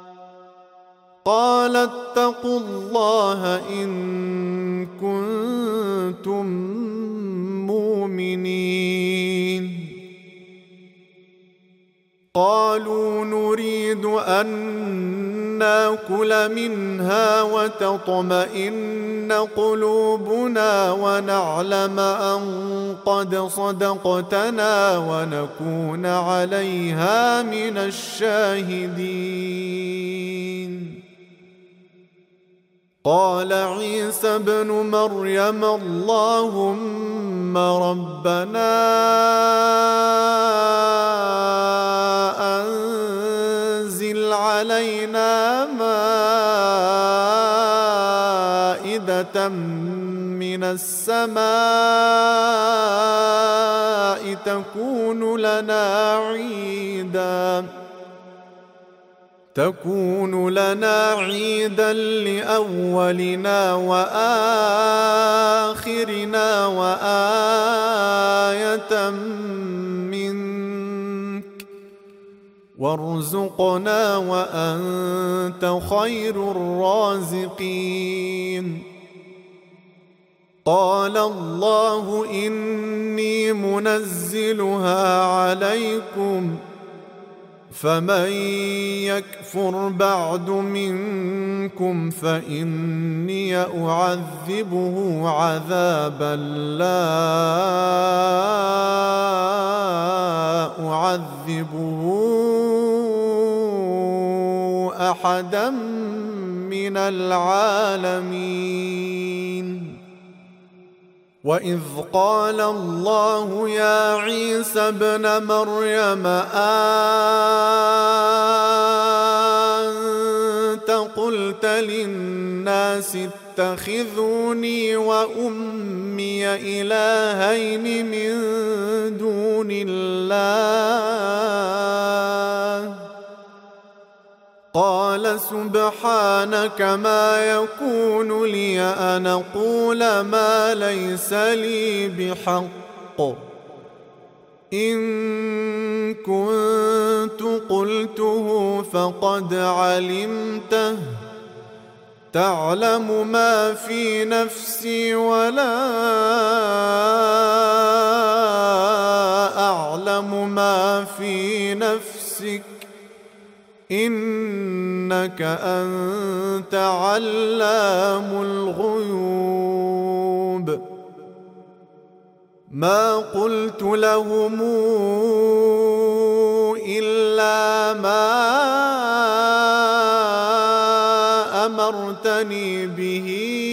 قال اتقوا الله إن كنتم مؤمنين قالوا نريد أن ناكل منها وتطمئن قلوبنا ونعلم أن قد صدقتنا ونكون عليها من الشاهدين قال عيسى ابن مريم اللهم ربنا أنزل علينا مائدة من السماء تكون لنا عيداً تكون لنا عيدا لأولنا وآخرنا وآية منك وارزقنا وأنت خير الرازقين قال الله إني منزلها عليكم فمن يكفر بعد منكم فإني أعذبه عذابا لا أعذبه أحدا من العالمين وإذ قال الله يا عيسى ابن مريم أنت قلت للناس اتخذوني وأمي إلهين من دون الله قال سبحانك ما يكون لي أن أقول ما ليس لي بحق إن كنت قلته فقد علمته تعلم ما في نفسي ولا أعلم ما في نفسك إنك أنت علام الغيوب ما قلت لهم إلا ما أمرتني به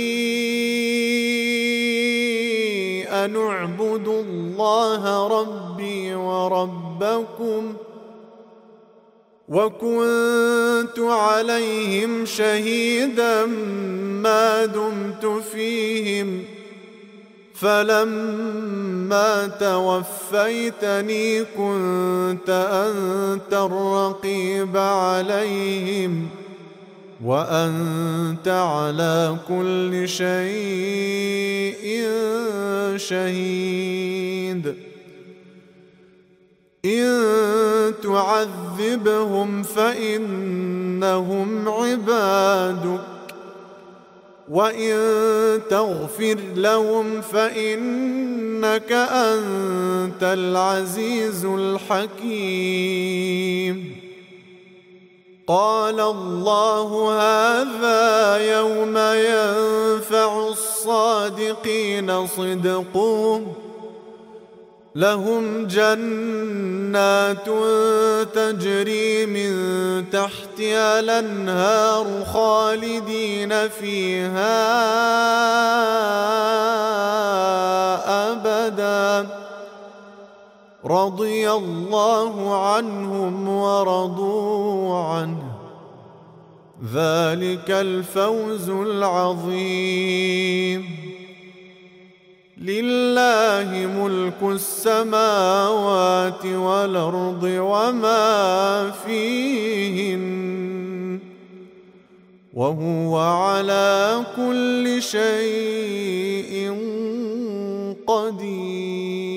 أن اعبدوا الله ربي وربكم وكنت عليهم شهيدا ما دمت فيهم فلما توفيتني كنت أنت الرقيب عليهم وأنت على كل شيء شهيد إن تعذبهم فإنهم عبادك وإن تغفر لهم فإنك أنت العزيز الحكيم قال الله هذا يوم ينفع الصادقين صدقهم لهم جنات تجري من تحتها الأنهار خالدين فيها أبدا، رضي الله عنهم ورضوا عنه، ذلك الفوز العظيم. لله ملك السماوات والأرض وما فيهن، وهو على كل شيء قدير.